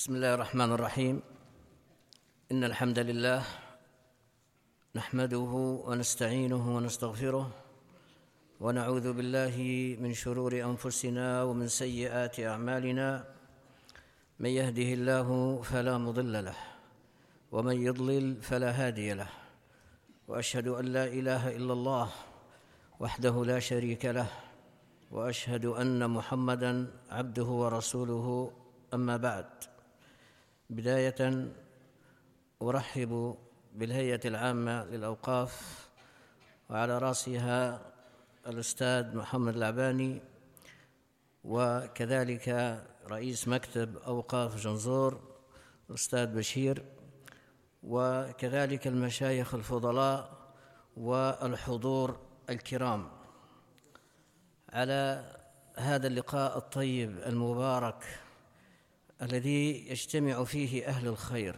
بسم الله الرحمن الرحيم. إن الحمد لله نحمده ونستعينه ونستغفره ونعوذ بالله من شرور أنفسنا ومن سيئات أعمالنا. من يهده الله فلا مضل له ومن يضلل فلا هادي له، وأشهد أن لا إله إلا الله وحده لا شريك له، وأشهد أن محمدًا عبده ورسوله. أما بعد، بداية أرحب بالهيئة العامة للأوقاف وعلى رأسها الأستاذ محمد العباني، وكذلك رئيس مكتب أوقاف جنزور الأستاذ بشير، وكذلك المشايخ الفضلاء والحضور الكرام على هذا اللقاء الطيب المبارك الذي يجتمع فيه أهل الخير.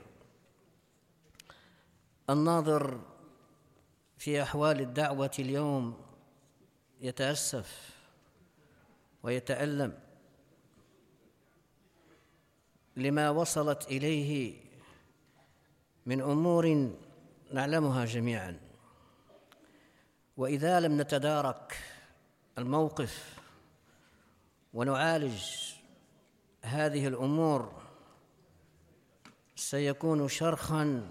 الناظر في أحوال الدعوة اليوم يتأسف ويتألم لما وصلت إليه من أمور نعلمها جميعا، وإذا لم نتدارك الموقف ونعالج هذه الأمور سيكون شرخاً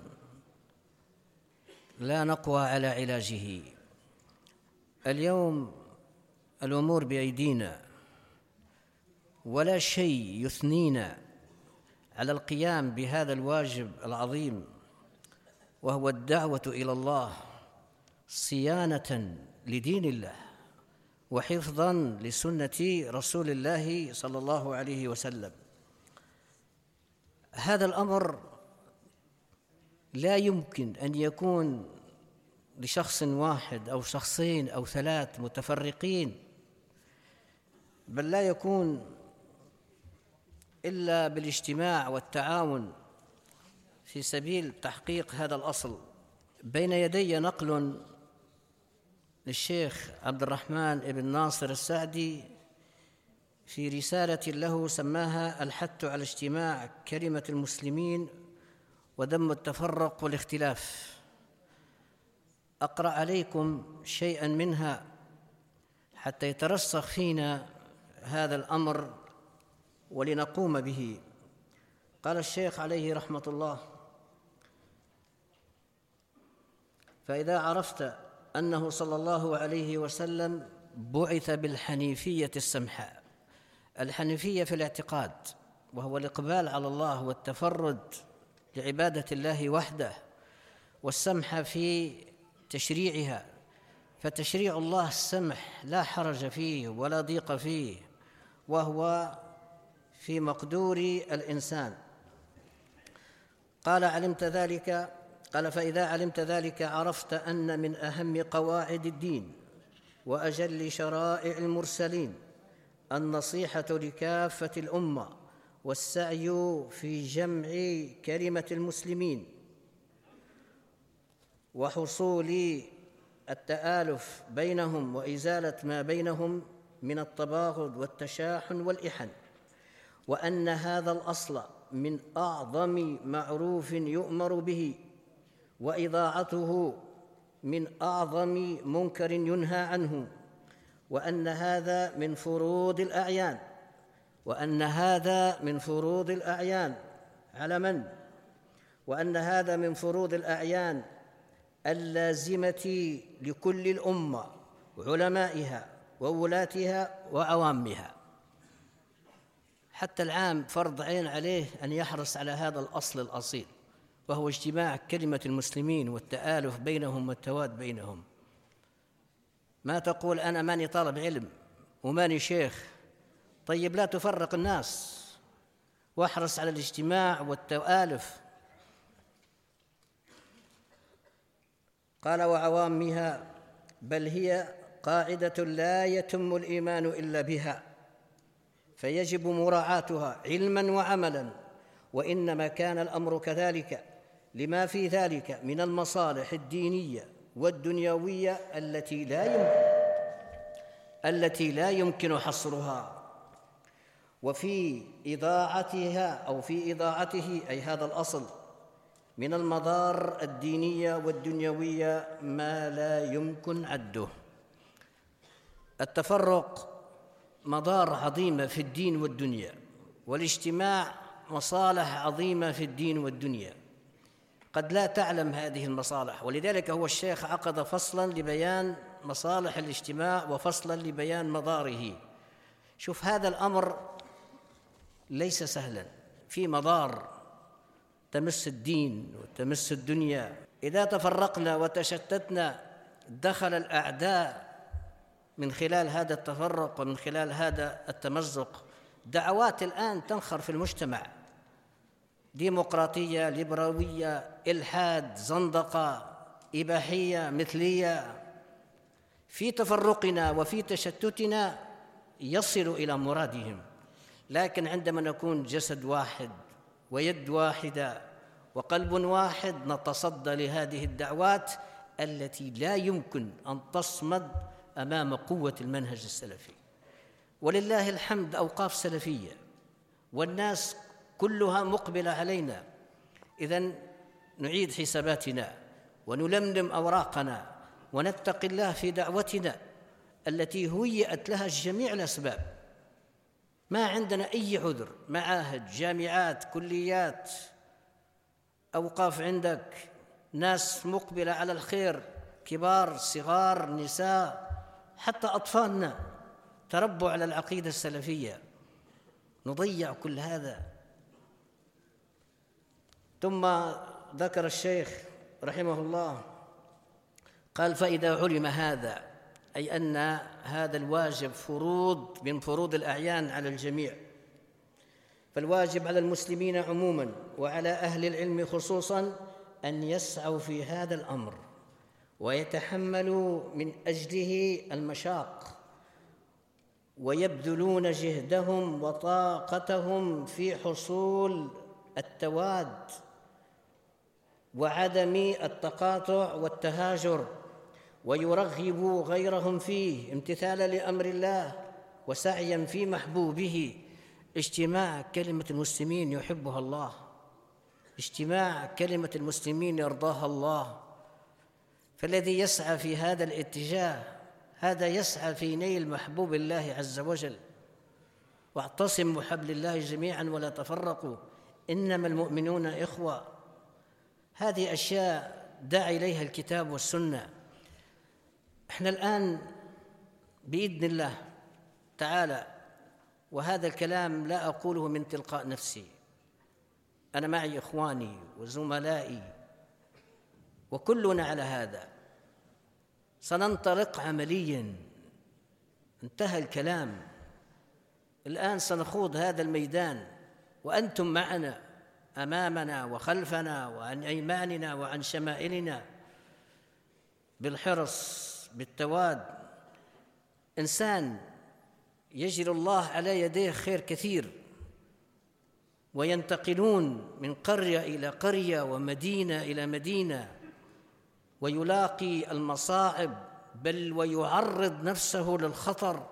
لا نقوى على علاجه. اليوم الأمور بأيدينا، ولا شيء يثنينا على القيام بهذا الواجب العظيم، وهو الدعوة إلى الله صيانة لدين الله وحفظاً لسنة رسول الله صلى الله عليه وسلم. هذا الأمر لا يمكن أن يكون لشخص واحد أو شخصين أو ثلاث متفرقين، بل لا يكون إلا بالاجتماع والتعاون في سبيل تحقيق هذا الأصل. بين يدي نقل للشيخ عبد الرحمن بن ناصر السعدي في رسالة له سماها الحث على اجتماع كلمة المسلمين وذم التفرق والاختلاف. أقرأ عليكم شيئا منها حتى يترسخ فينا هذا الأمر ولنقوم به. قال الشيخ عليه رحمة الله: فإذا عرفت أنه صلى الله عليه وسلم بعث بالحنيفية السمحاء. الحنيفية في الاعتقاد، وهو الإقبال على الله والتفرد لعبادة الله وحده، والسمح في تشريعها، فتشريع الله السمح لا حرج فيه ولا ضيق فيه، وهو في مقدور الإنسان. قال فإذا علمت ذلك عرفت أن من أهم قواعد الدين وأجل شرائع المرسلين النصيحة لكافة الأمة والسعي في جمع كلمة المسلمين وحصول التآلف بينهم وإزالة ما بينهم من التباغض والتشاحن والإحن، وأن هذا الأصل من أعظم معروف يؤمر به، وإضاعته من أعظم منكر ينهى عنه، وأن هذا من فروض الأعيان على من؟ وأن هذا من فروض الأعيان اللازمة لكل الأمة، علمائها وولاتها وعوامها. حتى العام فرض عين عليه أن يحرص على هذا الأصل الأصيل، وهو اجتماع كلمة المسلمين والتآلف بينهم والتواد بينهم. ما تقول أنا ماني طالب علم وماني شيخ، طيب لا تفرق الناس واحرص على الاجتماع والتآلف. قال: وعوامها، بل هي قاعدة لا يتم الإيمان إلا بها، فيجب مراعاتها علما وعملا، وإنما كان الأمر كذلك لما في ذلك من المصالح الدينية والدنيوية التي لا يمكن حصرها، وفي إضاعتها أو في إضاعته أي هذا الأصل من المضار الدينية والدنيوية ما لا يمكن عده. التفرق مضار عظيمة في الدين والدنيا، والاجتماع مصالح عظيمة في الدين والدنيا. قد لا تعلم هذه المصالح، ولذلك هو الشيخ عقد فصلاً لبيان مصالح الاجتماع وفصلاً لبيان مضاره. شوف، هذا الأمر ليس سهلاً، في مضار تمس الدين وتمس الدنيا. إذا تفرقنا وتشتتنا دخل الأعداء من خلال هذا التفرق ومن خلال هذا التمزق دعوات الآن تنخر في المجتمع: ديمقراطية، ليبراوية، إلحاد، زندقة، إباحية، مثلية. في تفرقنا وفي تشتتنا يصل إلى مرادهم، لكن عندما نكون جسد واحد ويد واحدة وقلب واحد نتصدى لهذه الدعوات التي لا يمكن أن تصمد أمام قوة المنهج السلفي. ولله الحمد أوقاف سلفية والناس كلها مقبلة علينا. إذن نعيد حساباتنا ونلملم أوراقنا ونتقي الله في دعوتنا التي هيئت لها جميع الأسباب. ما عندنا أي عذر، معاهد، جامعات، كليات، أوقاف، عندك ناس مقبلة على الخير، كبار، صغار، نساء، حتى أطفالنا تربوا على العقيدة السلفية. نضيع كل هذا. ثم ذكر الشيخ رحمه الله قال: فإذا علم هذا، أي أن هذا الواجب فروض من فروض الأعيان على الجميع، فالواجب على المسلمين عموماً وعلى أهل العلم خصوصاً أن يسعوا في هذا الأمر ويتحملوا من أجله المشاق ويبذلون جهدهم وطاقتهم في حصول التواد وعدم التقاطع والتهاجر، ويرغبوا غيرهم فيه امتثالا لأمر الله وسعيا في محبوبه. اجتماع كلمة المسلمين يحبها الله، اجتماع كلمة المسلمين يرضاها الله. فالذي يسعى في هذا الاتجاه هذا يسعى في نيل محبوب الله عز وجل. واعتصموا بحبل الله جميعا ولا تفرقوا، إنما المؤمنون إخوة. هذه أشياء دعا إليها الكتاب والسنة. احنا الآن بإذن الله تعالى، وهذا الكلام لا أقوله من تلقاء نفسي، أنا معي إخواني وزملائي وكلنا على هذا، سننطلق عملياً. انتهى الكلام، الآن سنخوض هذا الميدان وأنتم معنا أمامنا وخلفنا وعن أيماننا وعن شمائلنا، بالحرص بالتواد. إنسان يجري الله على يديه خير كثير، وينتقلون من قرية إلى قرية ومدينة إلى مدينة، ويلاقي المصاعب بل ويعرض نفسه للخطر.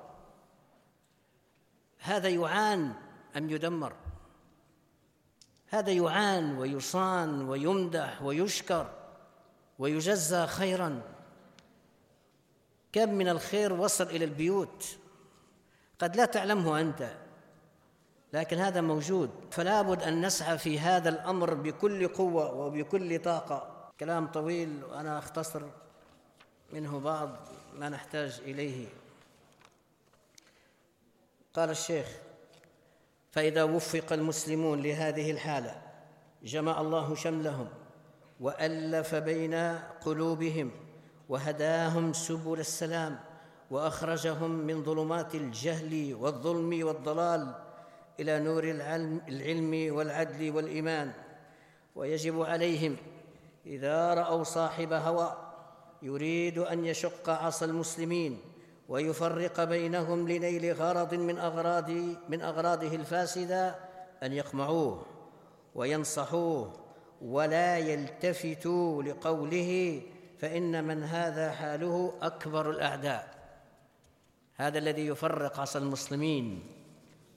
هذا يعان أم يدمر؟ هذا يعان ويصان ويمدح ويشكر ويجزى خيراً. كم من الخير وصل إلى البيوت قد لا تعلمه أنت، لكن هذا موجود. فلا بد أن نسعى في هذا الأمر بكل قوة وبكل طاقة. كلام طويل وأنا أختصر منه بعض ما نحتاج إليه. قال الشيخ: فإذا وفق المسلمون لهذه الحالة جمع الله شملهم وألف بين قلوبهم وهداهم سبل السلام وأخرجهم من ظلمات الجهل والظلم والضلال إلى نور العلم والعدل والإيمان. ويجب عليهم إذا رأوا صاحب هوى يريد أن يشق عصا المسلمين ويفرق بينهم لنيل غرض من أغراضه الفاسدة أن يقمعوه وينصحوه ولا يلتفتوا لقوله، فإن من هذا حاله أكبر الأعداء. هذا الذي يفرق عصا المسلمين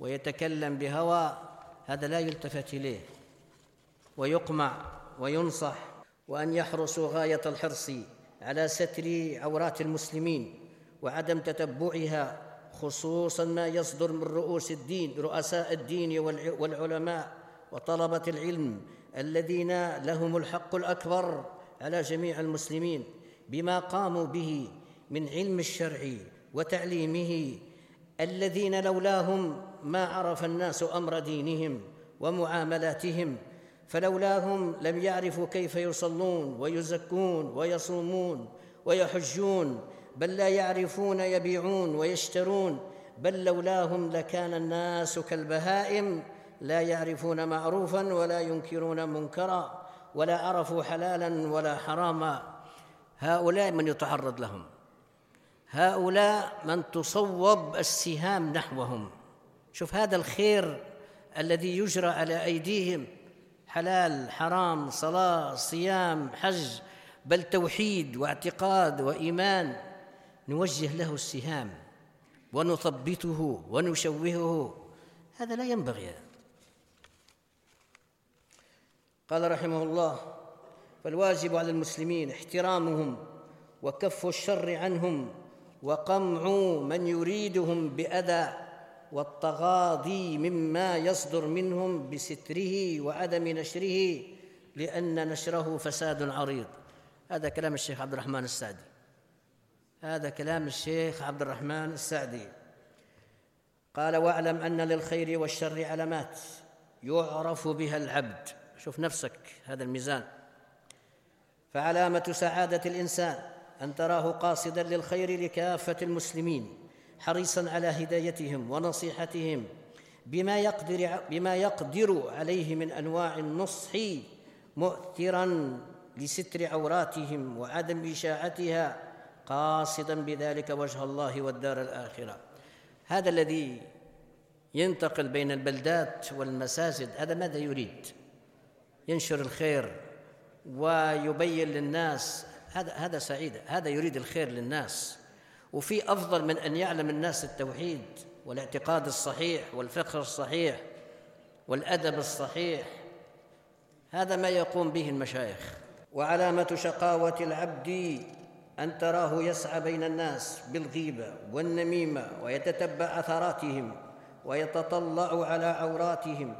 ويتكلم بهوى هذا لا يلتفت إليه ويقمع وينصح، وأن يحرصوا غاية الحرص على ستر عورات المسلمين وعدم تتبعها، خصوصاً ما يصدر من رؤساء الدين والعلماء وطلبة العلم الذين لهم الحق الأكبر على جميع المسلمين بما قاموا به من علم الشرع وتعليمه، الذين لولاهم ما عرف الناس أمر دينهم ومعاملاتهم، فلولاهم لم يعرفوا كيف يصلون ويزكون ويصومون ويحجون، بل لا يعرفون يبيعون ويشترون، بل لولاهم لكان الناس كالبهائم لا يعرفون معروفا ولا ينكرون منكرا ولا عرفوا حلالا ولا حراما. هؤلاء من يتعرض لهم، هؤلاء من تصوب السهام نحوهم. شوف هذا الخير الذي يجرى على أيديهم، حلال حرام، صلاة صيام حج، بل توحيد واعتقاد وإيمان، نوجه له السهام ونثبته ونشوهه، هذا لا ينبغي. قال رحمه الله: فالواجب على المسلمين احترامهم وكف الشر عنهم وقمع من يريدهم بأذى، والتغاضي مما يصدر منهم بستره وعدم نشره، لأن نشره فساد عريض. هذا كلام الشيخ عبد الرحمن السعدي، هذا كلام الشيخ عبد الرحمن السعدي. قال: واعلم أن للخير والشر علامات يعرف بها العبد. شوف نفسك، هذا الميزان. فعلامة سعادة الإنسان أن تراه قاصداً للخير لكافة المسلمين، حريصاً على هدايتهم ونصيحتهم بما يقدر عليه من أنواع النصح، مؤثراً لستر عوراتهم وعدم إشاعتها، قاصداً بذلك وجه الله والدار الآخرة. هذا الذي ينتقل بين البلدات والمساجد، هذا ماذا يريد؟ ينشر الخير ويبين للناس، هذا سعيد، هذا يريد الخير للناس. وفي أفضل من أن يعلم الناس التوحيد والاعتقاد الصحيح والفقه الصحيح والأدب الصحيح، هذا ما يقوم به المشايخ. وعلامة شقاوة العبد أن تراه يسعى بين الناس بالغيبة والنميمة ويتتبع أثراتهم ويتطلع على عوراتهم،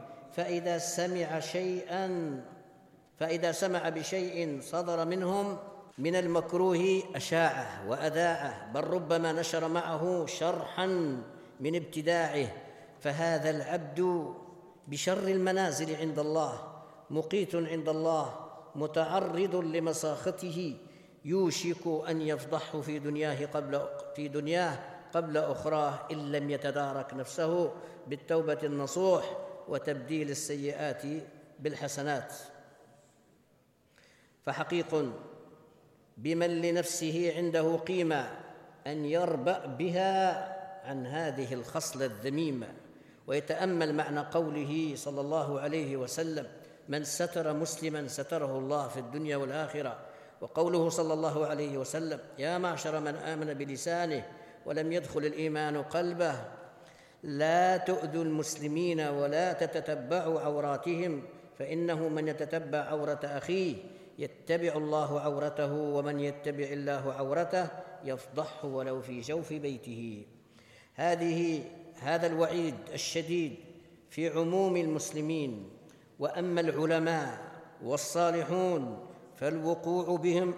فإذا سمع بشيء صدر منهم من المكروه أشاعه وأذاعه، بل ربما نشر معه شرحاً من ابتداعه، فهذا العبد بشر المنازل عند الله، مقيت عند الله، متعرض لمساخطه، يوشك أن يفضحه في دنياه قبل أخراه، إن لم يتدارك نفسه بالتوبة النصوح وتبديل السيئات بالحسنات. فحقيق بمن لنفسه عنده قيمة أن يربأ بها عن هذه الخصلة الذميمة، ويتأمل معنى قوله صلى الله عليه وسلم: من ستر مسلما ستره الله في الدنيا والآخرة، وقوله صلى الله عليه وسلم: يا معشر من آمن بلسانه ولم يدخل الإيمان قلبه، لا تؤذوا المسلمين ولا تتتبعوا عوراتهم، فإنه من يتتبع عورة أخيه يتبع الله عورته، ومن يتبع الله عورته يفضحه ولو في جوف بيته. هذا الوعيد الشديد في عموم المسلمين. وأما العلماء والصالحون فالوقوع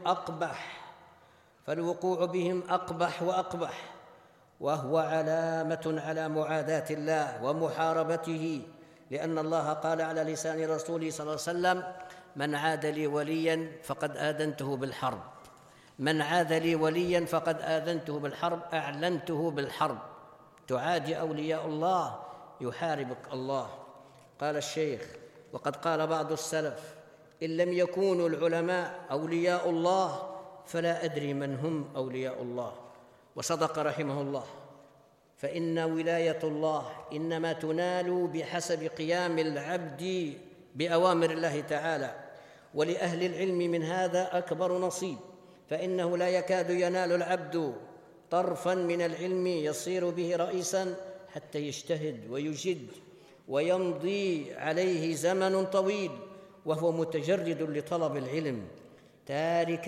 بهم أقبح وأقبح، وهو علامة على معاداة الله ومحاربته، لأن الله قال على لسان رسوله صلى الله عليه وسلم: من عاد لي وليا فقد آذنته بالحرب، من عاد لي وليا فقد آذنته بالحرب، أعلنته بالحرب. تعادي أولياء الله يحاربك الله. قال الشيخ: وقد قال بعض السلف: إن لم يكونوا العلماء أولياء الله فلا أدري من هم أولياء الله. وصدق رحمه الله، فإن ولاية الله إنما تنال بحسب قيام العبد بأوامر الله تعالى، ولأهل العلم من هذا أكبر نصيب، فإنه لا يكاد ينال العبد طرفاً من العلم يصير به رئيساً حتى يجتهد ويجد ويمضي عليه زمن طويل وهو متجرد لطلب العلم، تاركا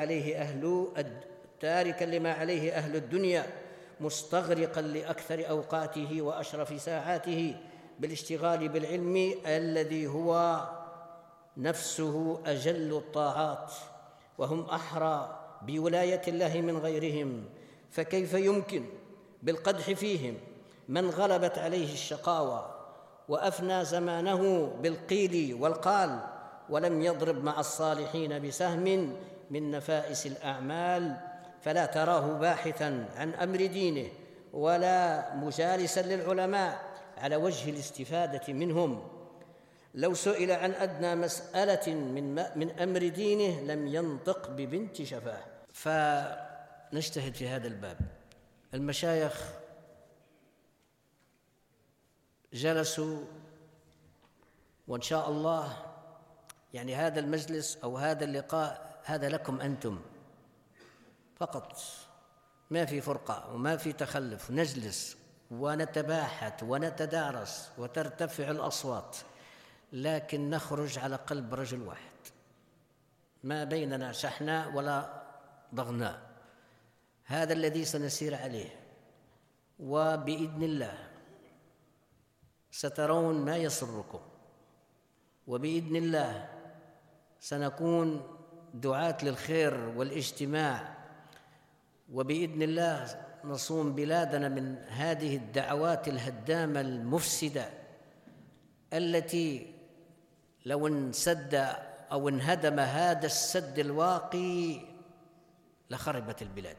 لما عليه أهل الدنيا، مستغرقا لأكثر أوقاته وأشرف ساعاته بالاشتغال بالعلم الذي هو نفسه أجل الطاعات، وهم أحرى بولاية الله من غيرهم. فكيف يمكن بالقدح فيهم من غلبت عليه الشقاوة وأفنى زمانه بالقيل والقال ولم يضرب مع الصالحين بسهم من نفائس الأعمال، فلا تراه باحثاً عن أمر دينه ولا مجالساً للعلماء على وجه الاستفادة منهم. لو سئل عن أدنى مسألة من أمر دينه لم ينطق ببنت شفاه. فنجتهد في هذا الباب. المشايخ جلسوا، وإن شاء الله يعني هذا المجلس أو هذا اللقاء هذا لكم أنتم فقط، ما في فرقة وما في تخلف، نجلس ونتباحث ونتدارس وترتفع الأصوات، لكن نخرج على قلب رجل واحد، ما بيننا شحناء ولا ضغناء. هذا الذي سنسير عليه، وبإذن الله سترون ما يسركم، وبإذن الله سنكون دعاة للخير والاجتماع، وبإذن الله نصون بلادنا من هذه الدعوات الهدامة المفسدة التي لو انسد أو انهدم هذا السد الواقي لخربت البلاد.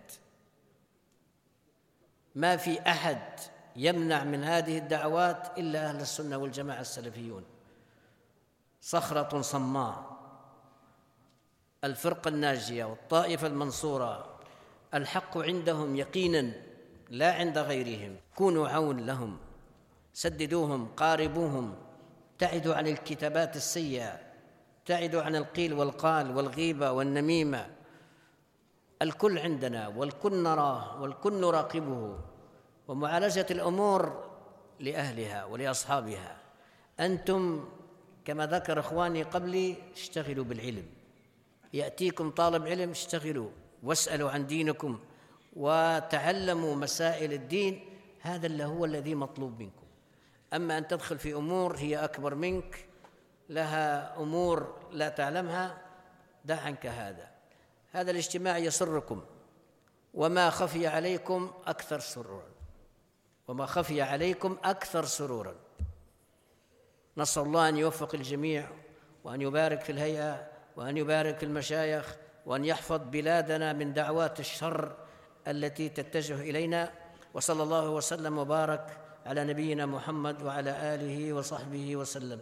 ما في أحد يمنع من هذه الدعوات إلا أهل السنة والجماعة السلفيون، صخرة صماء، الفرقة الناجية والطائفة المنصورة، الحق عندهم يقينا لا عند غيرهم. كونوا عون لهم، سددوهم، قاربوهم، ابتعدوا عن الكتابات السيئة، ابتعدوا عن القيل والقال والغيبة والنميمة. الكل عندنا والكل نراه والكل نراقبه، ومعالجة الأمور لأهلها ولأصحابها. أنتم كما ذكر إخواني قبلي اشتغلوا بالعلم، يأتيكم طالب علم اشتغلوا واسألوا عن دينكم وتعلموا مسائل الدين، هذا اللي هو الذي مطلوب منكم. أما أن تدخل في أمور هي أكبر منك، لها أمور لا تعلمها، دع عنك هذا. هذا الاجتماع يسركم، وما خفي عليكم أكثر سرورا، وما خفي عليكم أكثر سرورا. نسأل الله أن يوفق الجميع، وأن يبارك في الهيئة، وأن يبارك في المشايخ، وأن يحفظ بلادنا من دعوات الشر التي تتجه إلينا. وصلى الله وسلم وبارك على نبينا محمد وعلى آله وصحبه وسلم.